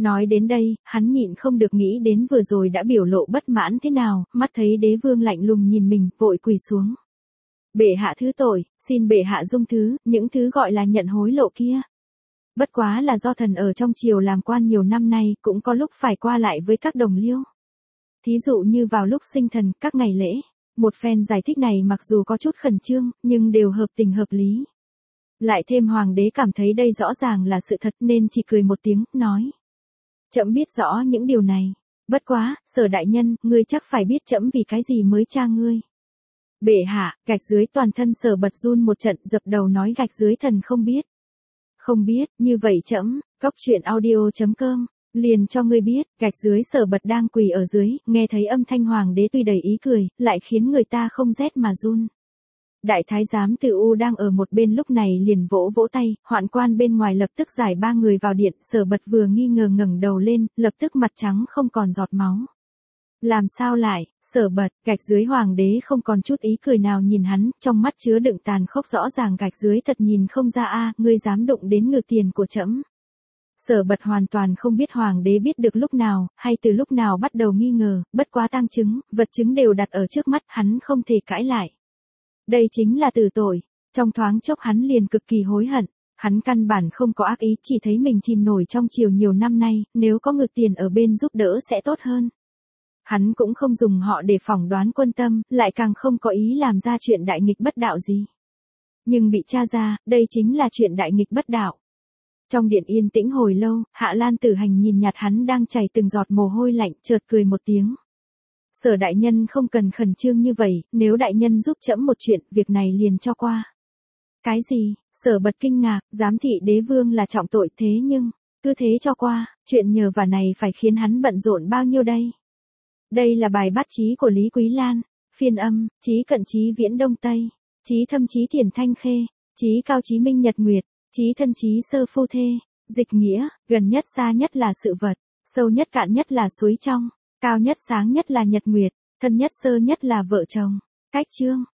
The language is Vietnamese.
Nói đến đây, hắn nhịn không được nghĩ đến vừa rồi đã biểu lộ bất mãn thế nào, mắt thấy đế vương lạnh lùng nhìn mình, vội quỳ xuống. Bệ hạ thứ tội, xin bệ hạ dung thứ, những thứ gọi là nhận hối lộ kia. Bất quá là do thần ở trong triều làm quan nhiều năm nay, cũng có lúc phải qua lại với các đồng liêu. Thí dụ như vào lúc sinh thần, các ngày lễ. Một phen giải thích này mặc dù có chút khẩn trương, nhưng đều hợp tình hợp lý. Lại thêm hoàng đế cảm thấy đây rõ ràng là sự thật nên chỉ cười một tiếng, nói. Trẫm biết rõ những điều này. Bất quá, Sở đại nhân, ngươi chắc phải biết trẫm vì cái gì mới tra ngươi. Bệ hạ, gạch dưới toàn thân Sở bật run một trận, dập đầu nói gạch dưới thần không biết. Không biết, như vậy trẫm, cóc truyện audio.com, liền cho ngươi biết, gạch dưới Sở bật đang quỳ ở dưới, nghe thấy âm thanh hoàng đế tuy đầy ý cười, lại khiến người ta không rét mà run. Đại thái giám Từ U đang ở một bên lúc này liền vỗ vỗ tay, hoạn quan bên ngoài lập tức giải 3 người vào điện, Sở bật vừa nghi ngờ ngẩng đầu lên, lập tức mặt trắng không còn giọt máu. Làm sao lại, Sở bật, gạch dưới hoàng đế không còn chút ý cười nào nhìn hắn, trong mắt chứa đựng tàn khốc rõ ràng gạch dưới thật nhìn không ra a, ngươi dám đụng đến ngự tiền của trẫm. Sở bật hoàn toàn không biết hoàng đế biết được lúc nào, hay từ lúc nào bắt đầu nghi ngờ, bất quá tang chứng, vật chứng đều đặt ở trước mắt, hắn không thể cãi lại. Đây chính là tử tội, trong thoáng chốc hắn liền cực kỳ hối hận, hắn căn bản không có ác ý, chỉ thấy mình chìm nổi trong triều nhiều năm nay, nếu có ngự tiền ở bên giúp đỡ sẽ tốt hơn. Hắn cũng không dùng họ để phỏng đoán quân tâm, lại càng không có ý làm ra chuyện đại nghịch bất đạo gì. Nhưng bị tra ra, đây chính là chuyện đại nghịch bất đạo. Trong điện yên tĩnh hồi lâu, Hạ Lan Tử Hành nhìn nhạt hắn đang chảy từng giọt mồ hôi lạnh, chợt cười một tiếng. Sở đại nhân không cần khẩn trương như vậy, nếu đại nhân giúp trẫm một chuyện, việc này liền cho qua. Cái gì? Sở bật kinh ngạc, giám thị đế vương là trọng tội thế nhưng, cứ thế cho qua, chuyện nhờ vả này phải khiến hắn bận rộn bao nhiêu đây? Đây là bài bát chí của Lý Quý Lan, phiên âm, chí cận chí viễn đông tây, chí thâm chí thiền thanh khê, chí cao chí minh nhật nguyệt, chí thân chí sơ phu thê, dịch nghĩa, gần nhất xa nhất là sự vật, sâu nhất cạn nhất là suối trong, cao nhất sáng nhất là nhật nguyệt, thân nhất sơ nhất là vợ chồng. Cách chương